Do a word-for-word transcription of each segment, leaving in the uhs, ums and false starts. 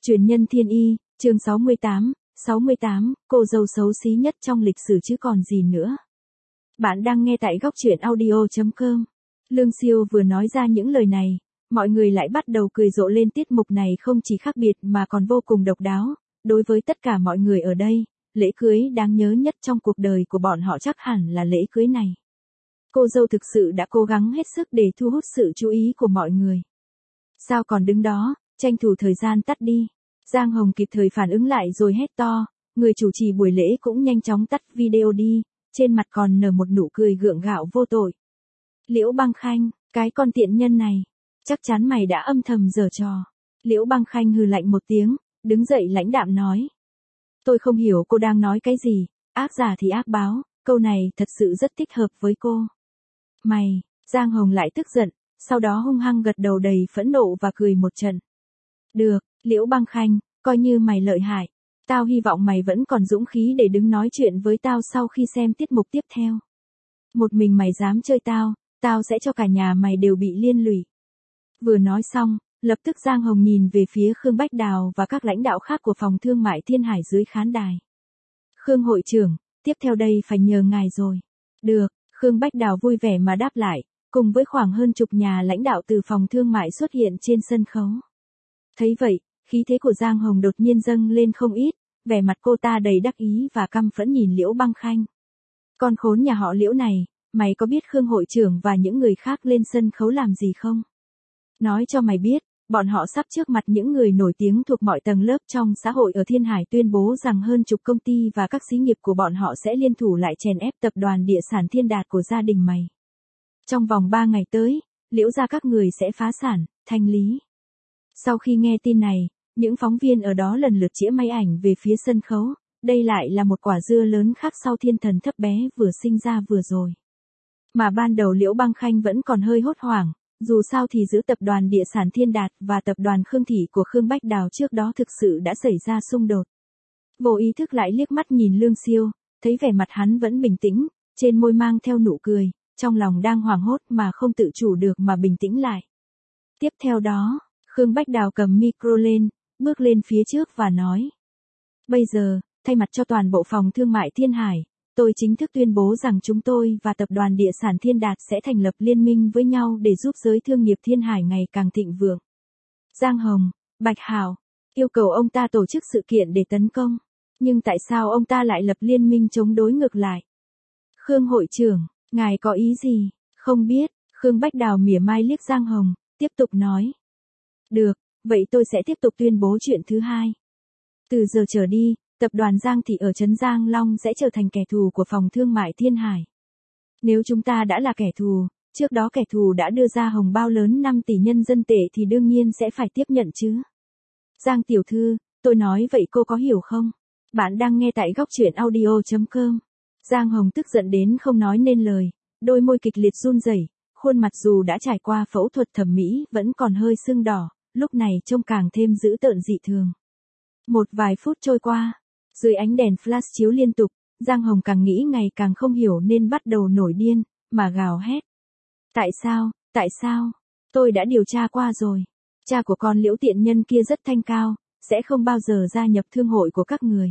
Truyền nhân thiên y, chương sáu mươi tám, sáu mươi tám, cô dâu xấu xí nhất trong lịch sử chứ còn gì nữa. Bạn đang nghe tại góc truyện audio chấm com. Lương Siêu vừa nói ra những lời này, mọi người lại bắt đầu cười rộ lên. Tiết mục này không chỉ khác biệt mà còn vô cùng độc đáo. Đối với tất cả mọi người ở đây, lễ cưới đáng nhớ nhất trong cuộc đời của bọn họ chắc hẳn là lễ cưới này. Cô dâu thực sự đã cố gắng hết sức để thu hút sự chú ý của mọi người. Sao còn đứng đó, tranh thủ thời gian tắt đi. Giang Hồng kịp thời phản ứng lại rồi hét to, người chủ trì buổi lễ cũng nhanh chóng tắt video đi, trên mặt còn nở một nụ cười gượng gạo vô tội. Liễu Băng Khanh, cái con tiện nhân này, chắc chắn mày đã âm thầm giở trò. Liễu Băng Khanh hừ lạnh một tiếng, đứng dậy lãnh đạm nói. Tôi không hiểu cô đang nói cái gì, ác giả thì ác báo, câu này thật sự rất thích hợp với cô. Mày, Giang Hồng lại tức giận, sau đó hung hăng gật đầu đầy phẫn nộ và cười một trận. Được, Liễu Băng Khanh, coi như mày lợi hại. Tao hy vọng mày vẫn còn dũng khí để đứng nói chuyện với tao sau khi xem tiết mục tiếp theo. Một mình mày dám chơi tao, tao sẽ cho cả nhà mày đều bị liên lụy. Vừa nói xong, lập tức Giang Hồng nhìn về phía Khương Bách Đào và các lãnh đạo khác của phòng thương mại Thiên Hải dưới khán đài. Khương hội trưởng, tiếp theo đây phải nhờ ngài rồi. Được, Khương Bách Đào vui vẻ mà đáp lại, cùng với khoảng hơn chục nhà lãnh đạo từ phòng thương mại xuất hiện trên sân khấu. Thấy vậy, khí thế của Giang Hồng đột nhiên dâng lên không ít, vẻ mặt cô ta đầy đắc ý và căm phẫn nhìn Liễu Băng Khanh. Con khốn nhà họ Liễu này, mày có biết Khương hội trưởng và những người khác lên sân khấu làm gì không? Nói cho mày biết, bọn họ sắp trước mặt những người nổi tiếng thuộc mọi tầng lớp trong xã hội ở Thiên Hải tuyên bố rằng hơn chục công ty và các xí nghiệp của bọn họ sẽ liên thủ lại chèn ép tập đoàn địa sản Thiên Đạt của gia đình mày. Trong vòng ba ngày tới, Liễu gia các người sẽ phá sản, thanh lý. Sau khi nghe tin này, những phóng viên ở đó lần lượt chĩa máy ảnh về phía sân khấu, đây lại là một quả dưa lớn khác sau thiên thần thấp bé vừa sinh ra vừa rồi. Mà ban đầu Liễu Băng Khanh vẫn còn hơi hốt hoảng, dù sao thì giữa tập đoàn địa sản Thiên Đạt và tập đoàn Khương Thị của Khương Bách Đào trước đó thực sự đã xảy ra xung đột. Vô ý thức lại liếc mắt nhìn Lương Siêu, thấy vẻ mặt hắn vẫn bình tĩnh, trên môi mang theo nụ cười, trong lòng đang hoảng hốt mà không tự chủ được mà bình tĩnh lại. Tiếp theo đó, Khương Bách Đào cầm micro lên, bước lên phía trước và nói. Bây giờ, thay mặt cho toàn bộ phòng thương mại Thiên Hải, tôi chính thức tuyên bố rằng chúng tôi và tập đoàn địa sản Thiên Đạt sẽ thành lập liên minh với nhau để giúp giới thương nghiệp Thiên Hải ngày càng thịnh vượng. Giang Hồng, Bạch Hào, yêu cầu ông ta tổ chức sự kiện để tấn công. Nhưng tại sao ông ta lại lập liên minh chống đối ngược lại? Khương hội trưởng, ngài có ý gì? Không biết, Khương Bách Đào mỉa mai liếc Giang Hồng, tiếp tục nói. Được, vậy tôi sẽ tiếp tục tuyên bố chuyện thứ hai. Từ giờ trở đi, tập đoàn Giang Thị ở trấn Giang Long sẽ trở thành kẻ thù của phòng thương mại Thiên Hải. Nếu chúng ta đã là kẻ thù, trước đó kẻ thù đã đưa ra hồng bao lớn năm tỷ nhân dân tệ thì đương nhiên sẽ phải tiếp nhận chứ. Giang tiểu thư, tôi nói vậy cô có hiểu không? Bạn đang nghe tại góc truyện audio chấm com. Giang Hồng tức giận đến không nói nên lời, đôi môi kịch liệt run rẩy, khuôn mặt dù đã trải qua phẫu thuật thẩm mỹ vẫn còn hơi sưng đỏ, lúc này trông càng thêm dữ tợn dị thường. Một vài phút trôi qua, dưới ánh đèn flash chiếu liên tục, Giang Hồng càng nghĩ ngày càng không hiểu nên bắt đầu nổi điên, mà gào hét. Tại sao, tại sao? Tôi đã điều tra qua rồi. Cha của con Liễu tiện nhân kia rất thanh cao, sẽ không bao giờ gia nhập thương hội của các người.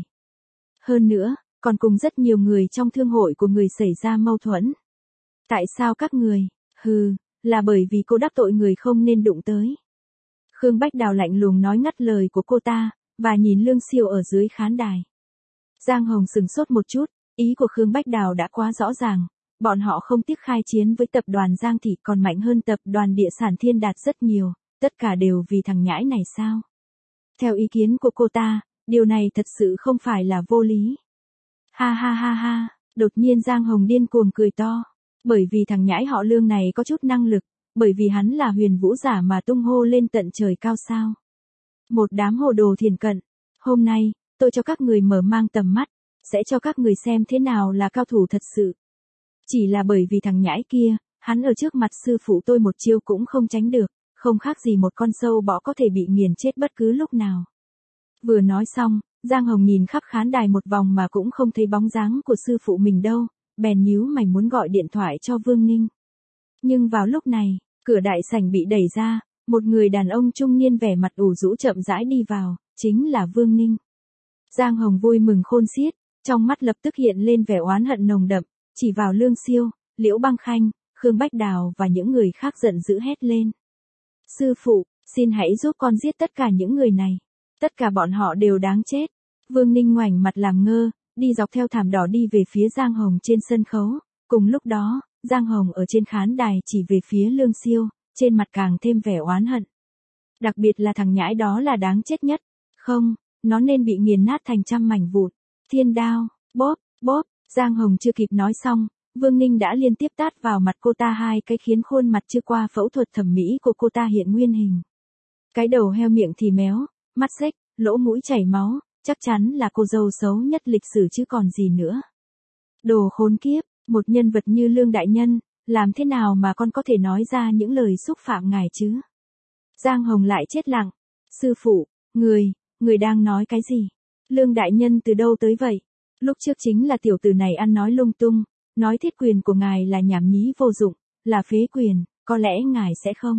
Hơn nữa, còn cùng rất nhiều người trong thương hội của người xảy ra mâu thuẫn. Tại sao các người? Hừ, là bởi vì cô đắc tội người không nên đụng tới. Khương Bách Đào lạnh lùng nói ngắt lời của cô ta, và nhìn Lương Siêu ở dưới khán đài. Giang Hồng sừng sốt một chút, ý của Khương Bách Đào đã quá rõ ràng, bọn họ không tiếc khai chiến với tập đoàn Giang Thị còn mạnh hơn tập đoàn địa sản Thiên Đạt rất nhiều, tất cả đều vì thằng nhãi này sao? Theo ý kiến của cô ta, điều này thật sự không phải là vô lý. Ha ha ha ha, đột nhiên Giang Hồng điên cuồng cười to, bởi vì thằng nhãi họ Lương này có chút năng lực, bởi vì hắn là huyền vũ giả mà tung hô lên tận trời cao sao. Một đám hồ đồ thiền cận, hôm nay, tôi cho các người mở mang tầm mắt, sẽ cho các người xem thế nào là cao thủ thật sự. Chỉ là bởi vì thằng nhãi kia, hắn ở trước mặt sư phụ tôi một chiêu cũng không tránh được, không khác gì một con sâu bọ có thể bị nghiền chết bất cứ lúc nào. Vừa nói xong, Giang Hồng nhìn khắp khán đài một vòng mà cũng không thấy bóng dáng của sư phụ mình đâu, bèn nhíu mày muốn gọi điện thoại cho Vương Ninh. Nhưng vào lúc này, cửa đại sảnh bị đẩy ra, một người đàn ông trung niên vẻ mặt ủ rũ chậm rãi đi vào, chính là Vương Ninh. Giang Hồng vui mừng khôn xiết, trong mắt lập tức hiện lên vẻ oán hận nồng đậm, chỉ vào Lương Siêu, Liễu Băng Khanh, Khương Bách Đào và những người khác giận dữ hét lên. Sư phụ, xin hãy giúp con giết tất cả những người này. Tất cả bọn họ đều đáng chết. Vương Ninh ngoảnh mặt làm ngơ, đi dọc theo thảm đỏ đi về phía Giang Hồng trên sân khấu. Cùng lúc đó, Giang Hồng ở trên khán đài chỉ về phía Lương Siêu, trên mặt càng thêm vẻ oán hận. Đặc biệt là thằng nhãi đó là đáng chết nhất. Không, nó nên bị nghiền nát thành trăm mảnh vụn. Thiên đao, bóp, bóp, Giang Hồng chưa kịp nói xong, Vương Ninh đã liên tiếp tát vào mặt cô ta hai cái khiến khuôn mặt chưa qua phẫu thuật thẩm mỹ của cô ta hiện nguyên hình. Cái đầu heo miệng thì méo, mắt xếch, lỗ mũi chảy máu, chắc chắn là cô dâu xấu nhất lịch sử chứ còn gì nữa. Đồ khốn kiếp, một nhân vật như Lương đại nhân, làm thế nào mà con có thể nói ra những lời xúc phạm ngài chứ? Giang Hồng lại chết lặng. Sư phụ, người, người đang nói cái gì? Lương đại nhân từ đâu tới vậy? Lúc trước chính là tiểu tử này ăn nói lung tung, nói thiết quyền của ngài là nhảm nhí vô dụng, là phế quyền, có lẽ ngài sẽ không.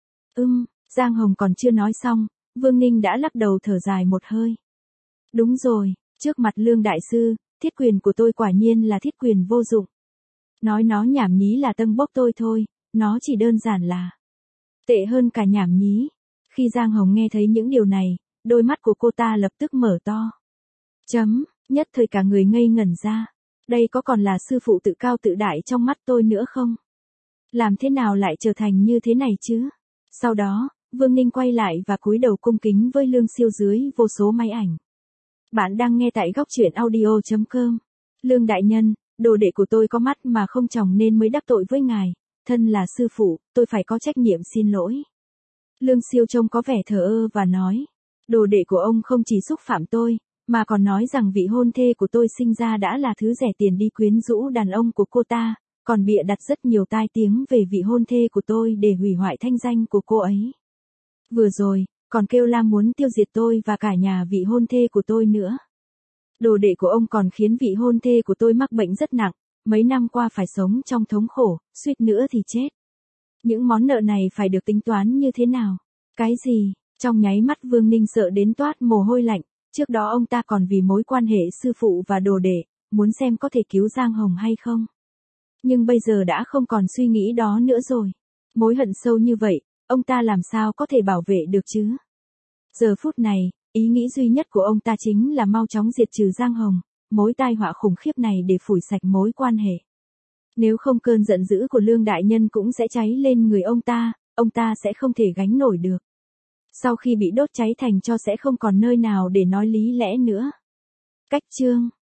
Ưm, Giang Hồng còn chưa nói xong, Vương Ninh đã lắc đầu thở dài một hơi. Đúng rồi, trước mặt Lương đại sư, thiết quyền của tôi quả nhiên là thiết quyền vô dụng. Nói nó nhảm nhí là tâng bốc tôi thôi, nó chỉ đơn giản là tệ hơn cả nhảm nhí. Khi Giang Hồng nghe thấy những điều này, đôi mắt của cô ta lập tức mở to. Chấm, nhất thời cả người ngây ngẩn ra. Đây có còn là sư phụ tự cao tự đại trong mắt tôi nữa không? Làm thế nào lại trở thành như thế này chứ? Sau đó, Vương Ninh quay lại và cúi đầu cung kính với Lương Siêu dưới vô số máy ảnh. Bạn đang nghe tại góc truyện audio chấm com. Lương đại nhân, đồ đệ của tôi có mắt mà không tròng nên mới đắc tội với ngài. Thân là sư phụ, tôi phải có trách nhiệm xin lỗi. Lương Siêu trông có vẻ thờ ơ và nói. Đồ đệ của ông không chỉ xúc phạm tôi, mà còn nói rằng vị hôn thê của tôi sinh ra đã là thứ rẻ tiền đi quyến rũ đàn ông của cô ta, còn bịa đặt rất nhiều tai tiếng về vị hôn thê của tôi để hủy hoại thanh danh của cô ấy. Vừa rồi, còn kêu la muốn tiêu diệt tôi và cả nhà vị hôn thê của tôi nữa. Đồ đệ của ông còn khiến vị hôn thê của tôi mắc bệnh rất nặng, mấy năm qua phải sống trong thống khổ, suýt nữa thì chết. Những món nợ này phải được tính toán như thế nào? Cái gì? Trong nháy mắt Vương Ninh sợ đến toát mồ hôi lạnh, trước đó ông ta còn vì mối quan hệ sư phụ và đồ đệ, muốn xem có thể cứu Giang Hồng hay không. Nhưng bây giờ đã không còn suy nghĩ đó nữa rồi. Mối hận sâu như vậy, ông ta làm sao có thể bảo vệ được chứ? Giờ phút này, ý nghĩ duy nhất của ông ta chính là mau chóng diệt trừ Giang Hồng, mối tai họa khủng khiếp này để phủi sạch mối quan hệ. Nếu không cơn giận dữ của Lương đại nhân cũng sẽ cháy lên người ông ta, ông ta sẽ không thể gánh nổi được. Sau khi bị đốt cháy thành tro sẽ không còn nơi nào để nói lý lẽ nữa. Cách chương